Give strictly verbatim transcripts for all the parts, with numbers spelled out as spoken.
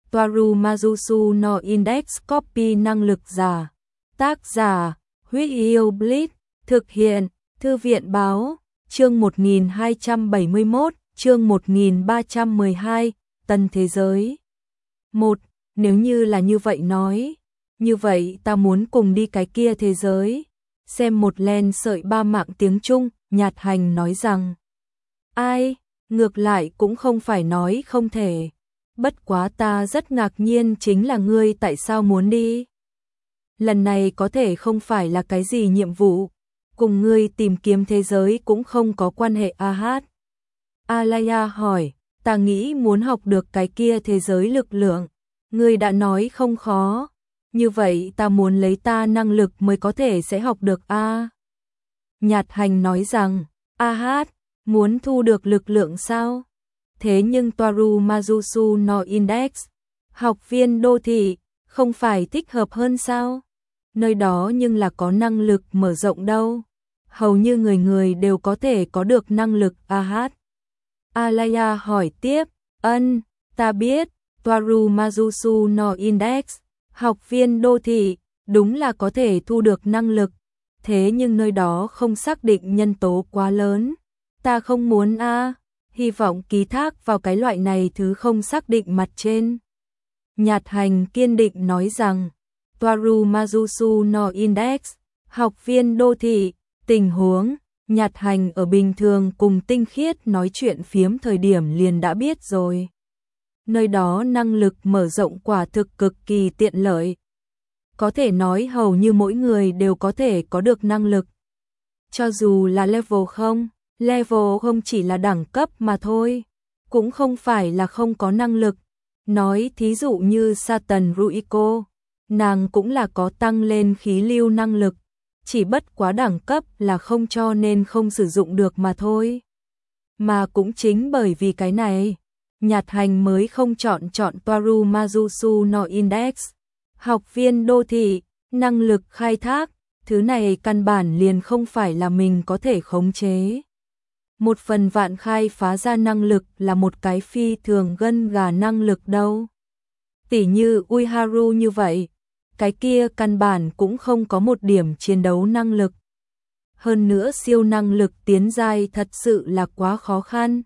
Toaru Mazusu no Index Copy năng lực giả. Tác giả, Huyết Yêu Blitz, thực hiện, Thư viện báo, chương một nghìn hai trăm bảy mươi mốt, chương một nghìn ba trăm mười hai, Tân Thế Giới. một. Nếu như là như vậy nói, như vậy ta muốn cùng đi cái kia thế giới. Xem một len sợi ba mạng tiếng Trung, Nhạt Hành nói rằng. Ai, ngược lại cũng không phải nói không thể. Bất quá ta rất ngạc nhiên chính là ngươi tại sao muốn đi. Lần này có thể không phải là cái gì nhiệm vụ, cùng ngươi tìm kiếm thế giới cũng không có quan hệ. A hát. Alaya hỏi, ta nghĩ muốn học được cái kia thế giới lực lượng. Ngươi đã nói không khó, như vậy ta muốn lấy ta năng lực mới có thể sẽ học được a. Nhạt Hành nói rằng, A hát, muốn thu được lực lượng sao? Thế nhưng Toaru Mazusu no Index, học viên đô thị, không phải thích hợp hơn sao? Nơi đó nhưng là có năng lực mở rộng đâu. Hầu như người người đều có thể có được năng lực. A hát. Alaya hỏi tiếp, ân, ta biết, Toaru Mazusu no Index, học viên đô thị, đúng là có thể thu được năng lực. Thế nhưng nơi đó không xác định nhân tố quá lớn. Ta không muốn a, hy vọng ký thác vào cái loại này thứ không xác định mặt trên. Nhạt Hành kiên định nói rằng, Toaru Mazusu no Index, học viên đô thị, tình huống, Nhạt Hành ở bình thường cùng Tinh Khiết nói chuyện phiếm thời điểm liền đã biết rồi. Nơi đó năng lực mở rộng quả thực cực kỳ tiện lợi. Có thể nói hầu như mỗi người đều có thể có được năng lực. Cho dù là level không, level không chỉ là đẳng cấp mà thôi, cũng không phải là không có năng lực. Nói thí dụ như Satan Ruiko, nàng cũng là có tăng lên khí lưu năng lực, chỉ bất quá đẳng cấp là không cho nên không sử dụng được mà thôi. Mà cũng chính bởi vì cái này, Nhạt Hành mới không chọn chọn Toaru Mazusu no Index. Học viên đô thị, năng lực khai thác, thứ này căn bản liền không phải là mình có thể khống chế. Một phần vạn khai phá ra năng lực là một cái phi thường gân gà năng lực đâu. Tỉ như Uiharu như vậy, cái kia căn bản cũng không có một điểm chiến đấu năng lực. Hơn nữa siêu năng lực tiến giai thật sự là quá khó khăn.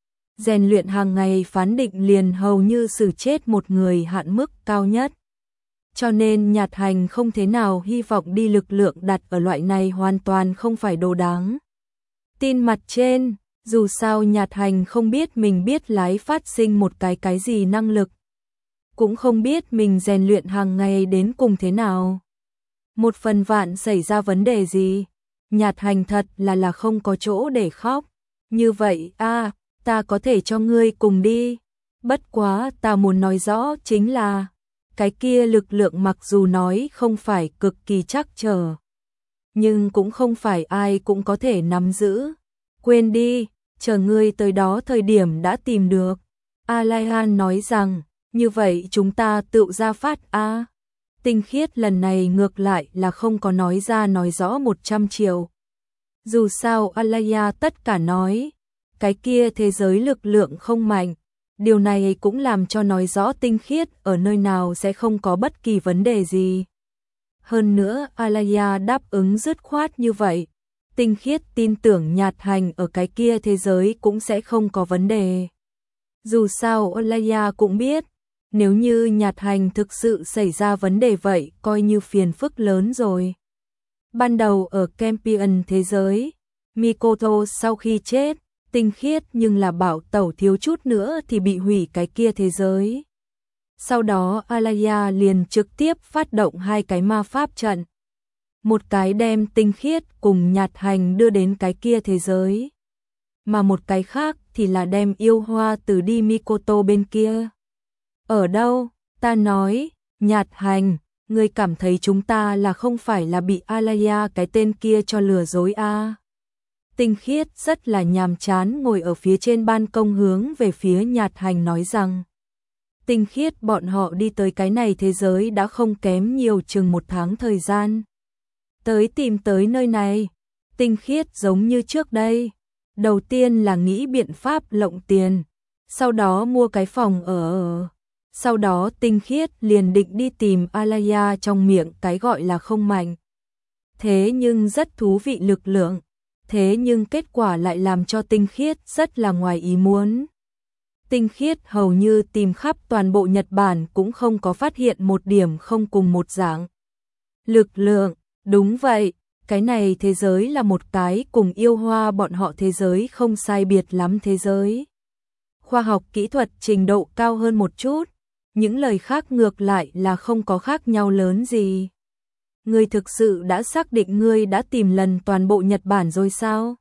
Rèn luyện hàng ngày phán định liền hầu như xử chết một người hạn mức cao nhất. Cho nên Nhạt Hành không thế nào hy vọng đi lực lượng đặt ở loại này hoàn toàn không phải đồ đáng tin mặt trên, dù sao Nhạt Hành không biết mình biết lái phát sinh một cái cái gì năng lực. Cũng không biết mình rèn luyện hàng ngày đến cùng thế nào. Một phần vạn xảy ra vấn đề gì, Nhạt Hành thật là là không có chỗ để khóc. Như vậy a, ta có thể cho ngươi cùng đi. Bất quá ta muốn nói rõ chính là, cái kia lực lượng mặc dù nói không phải cực kỳ chắc trở, nhưng cũng không phải ai cũng có thể nắm giữ. Quên đi, chờ ngươi tới đó thời điểm đã tìm được. Alaya nói rằng, như vậy chúng ta tự ra phát a. À. Tinh Khiết lần này ngược lại là không có nói ra nói rõ một trăm triệu. Dù sao Alaya tất cả nói, cái kia thế giới lực lượng không mạnh. Điều này cũng làm cho nói rõ Tinh Khiết ở nơi nào sẽ không có bất kỳ vấn đề gì. Hơn nữa Alaya đáp ứng dứt khoát như vậy, Tinh Khiết tin tưởng Nhạt Hành ở cái kia thế giới cũng sẽ không có vấn đề. Dù sao Alaya cũng biết, nếu như Nhạt Hành thực sự xảy ra vấn đề vậy coi như phiền phức lớn rồi. Ban đầu ở Champion thế giới, Mikoto sau khi chết, Tinh Khiết nhưng là bảo tẩu thiếu chút nữa thì bị hủy cái kia thế giới. Sau đó Alaya liền trực tiếp phát động hai cái ma pháp trận. Một cái đem Tinh Khiết cùng Nhạt Hành đưa đến cái kia thế giới. Mà một cái khác thì là đem yêu hoa từ đi Mikoto bên kia. Ở đâu? Ta nói, Nhạt Hành, ngươi cảm thấy chúng ta là không phải là bị Alaya cái tên kia cho lừa dối a? À? Tinh Khiết rất là nhàm chán ngồi ở phía trên ban công hướng về phía Nhạt Hành nói rằng, Tinh Khiết bọn họ đi tới cái này thế giới đã không kém nhiều chừng một tháng thời gian. Tới tìm tới nơi này, Tinh Khiết giống như trước đây. Đầu tiên là nghĩ biện pháp lộng tiền, sau đó mua cái phòng ở, Sau đó Tinh Khiết liền định đi tìm Alaya trong miệng cái gọi là không mạnh. Thế nhưng rất thú vị lực lượng. Thế nhưng kết quả lại làm cho Tinh Khiết rất là ngoài ý muốn. Tinh Khiết hầu như tìm khắp toàn bộ Nhật Bản cũng không có phát hiện một điểm không cùng một dạng. Lực lượng, đúng vậy, cái này thế giới là một cái cùng yêu hoa bọn họ thế giới không sai biệt lắm thế giới. Khoa học kỹ thuật trình độ cao hơn một chút, những lời khác ngược lại là không có khác nhau lớn gì. Ngươi thực sự đã xác định ngươi đã tìm lần toàn bộ Nhật Bản rồi sao?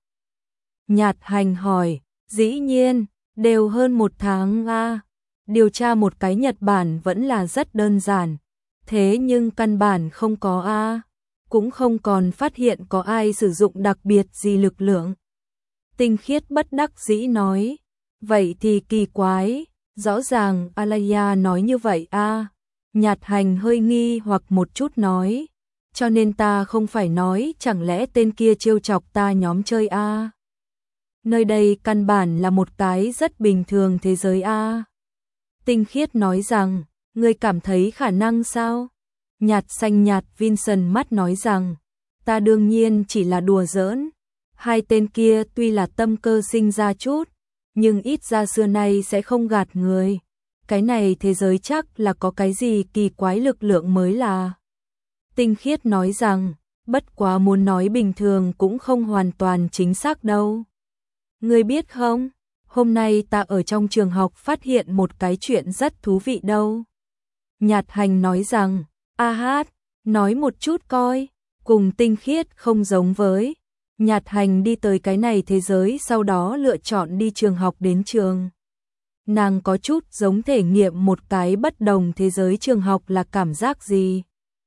Nhạt Hành hỏi, dĩ nhiên, đều hơn một tháng a. Điều tra một cái Nhật Bản vẫn là rất đơn giản, thế nhưng căn bản không có a, cũng không còn phát hiện có ai sử dụng đặc biệt gì lực lượng. Tinh Khiết bất đắc dĩ nói, vậy thì kỳ quái, rõ ràng Alaya nói như vậy a. Nhạt Hành hơi nghi hoặc một chút nói, cho nên ta không phải nói chẳng lẽ tên kia trêu chọc ta nhóm chơi a. Nơi đây căn bản là một cái rất bình thường thế giới a. Tinh Khiết nói rằng, ngươi cảm thấy khả năng sao? Nhạt xanh nhạt Vincent mắt nói rằng, ta đương nhiên chỉ là đùa giỡn. Hai tên kia tuy là tâm cơ sinh ra chút, nhưng ít ra xưa nay sẽ không gạt người. Cái này thế giới chắc là có cái gì kỳ quái lực lượng mới là. Tinh Khiết nói rằng, bất quá muốn nói bình thường cũng không hoàn toàn chính xác đâu. Ngươi biết không, hôm nay ta ở trong trường học phát hiện một cái chuyện rất thú vị đâu. Nhạt Hành nói rằng, a hát, nói một chút coi, cùng Tinh Khiết không giống với. Nhạt Hành đi tới cái này thế giới sau đó lựa chọn đi trường học đến trường. Nàng có chút giống thể nghiệm một cái bất đồng thế giới trường học là cảm giác gì.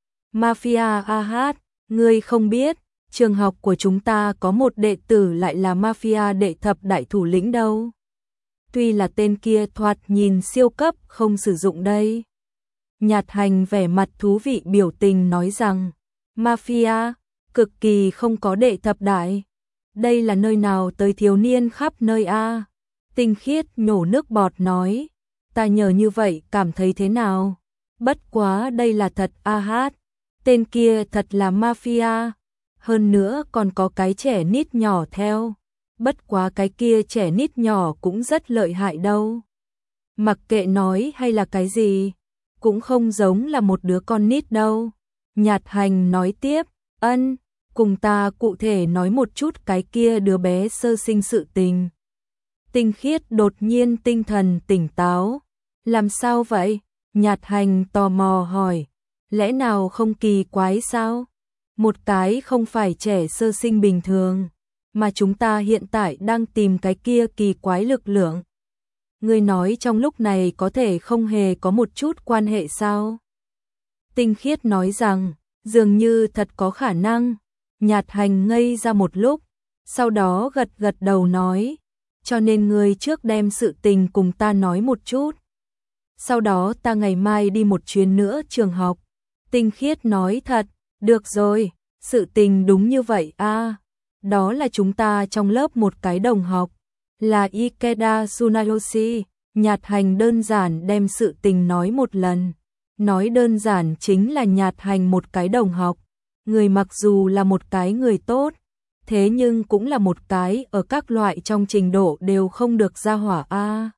Mafia a hát, ngươi không biết, trường học của chúng ta có một đệ tử lại là mafia đệ thập đại thủ lĩnh đâu. Tuy là tên kia thoạt nhìn siêu cấp không sử dụng đây. Nhạt Hành vẻ mặt thú vị biểu tình nói rằng, mafia, cực kỳ không có đệ thập đại. Đây là nơi nào tới thiếu niên khắp nơi a. Tinh Khiết nhổ nước bọt nói, ta nhờ như vậy cảm thấy thế nào? Bất quá đây là thật a hát, tên kia thật là mafia. Hơn nữa còn có cái trẻ nít nhỏ theo. Bất quá cái kia trẻ nít nhỏ cũng rất lợi hại đâu. Mặc kệ nói hay là cái gì, cũng không giống là một đứa con nít đâu. Nhạt Hành nói tiếp, ân, cùng ta cụ thể nói một chút cái kia đứa bé sơ sinh sự tình. Tinh Khiết đột nhiên tinh thần tỉnh táo. Làm sao vậy? Nhạt Hành tò mò hỏi. Lẽ nào không kỳ quái sao? Một cái không phải trẻ sơ sinh bình thường, mà chúng ta hiện tại đang tìm cái kia kỳ quái lực lượng. Ngươi nói trong lúc này có thể không hề có một chút quan hệ sao? Tinh Khiết nói rằng, dường như thật có khả năng. Nhạt Hành ngây ra một lúc, sau đó gật gật đầu nói, cho nên ngươi trước đem sự tình cùng ta nói một chút. Sau đó ta ngày mai đi một chuyến nữa trường học. Tinh Khiết nói thật, được rồi, sự tình đúng như vậy a. Đó là chúng ta trong lớp một cái đồng học, là Ikeda Tsunayoshi. Nhạt Hành đơn giản đem sự tình nói một lần. Nói đơn giản chính là Nhạt Hành một cái đồng học. Người mặc dù là một cái người tốt, thế nhưng cũng là một cái ở các loại trong trình độ đều không được ra hỏa a.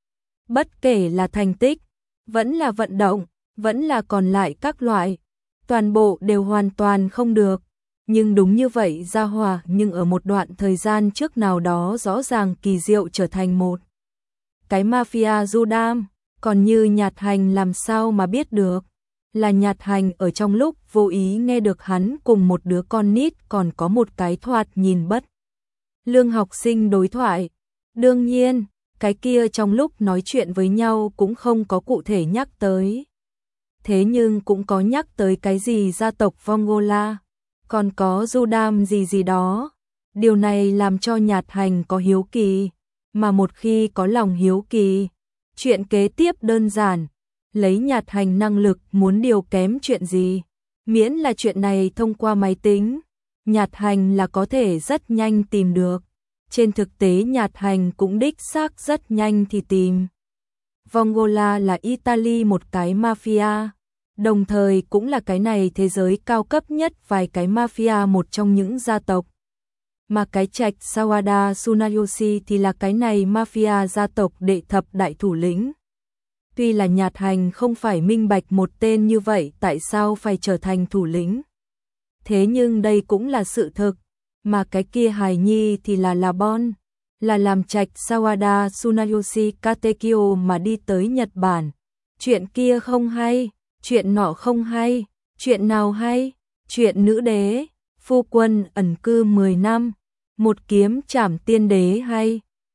Bất kể là thành tích, vẫn là vận động, vẫn là còn lại các loại, toàn bộ đều hoàn toàn không được. Nhưng đúng như vậy ra hỏa, nhưng ở một đoạn thời gian trước nào đó rõ ràng kỳ diệu trở thành một cái mafia Judam, còn như Nhạt Hành làm sao mà biết được. Là Nhạt Hành ở trong lúc vô ý nghe được hắn cùng một đứa con nít còn có một cái thoạt nhìn bất lương học sinh đối thoại. Đương nhiên, cái kia trong lúc nói chuyện với nhau cũng không có cụ thể nhắc tới. Thế nhưng cũng có nhắc tới cái gì gia tộc Vongola, còn có Judam gì gì đó. Điều này làm cho Nhạt Hành có hiếu kỳ, mà một khi có lòng hiếu kỳ, chuyện kế tiếp đơn giản. Lấy Nhạt Hành năng lực muốn điều kém chuyện gì, miễn là chuyện này thông qua máy tính, Nhạt Hành là có thể rất nhanh tìm được. Trên thực tế Nhạt Hành cũng đích xác rất nhanh thì tìm. Vongola là Italy một cái mafia, đồng thời cũng là cái này thế giới cao cấp nhất vài cái mafia một trong những gia tộc. Mà cái trạch Sawada Tsunayoshi thì là cái này mafia gia tộc đệ thập đại thủ lĩnh. Tuy là Nhạt Hành không phải minh bạch một tên như vậy tại sao phải trở thành thủ lĩnh. Thế nhưng đây cũng là sự thực, mà cái kia hài nhi thì là là Bon, là làm trạch Sawada Tsunayoshi Katekyo mà đi tới Nhật Bản. Chuyện kia không hay, chuyện nọ không hay, chuyện nào hay, chuyện nữ đế, phu quân ẩn cư mười năm, một kiếm trảm tiên đế hay.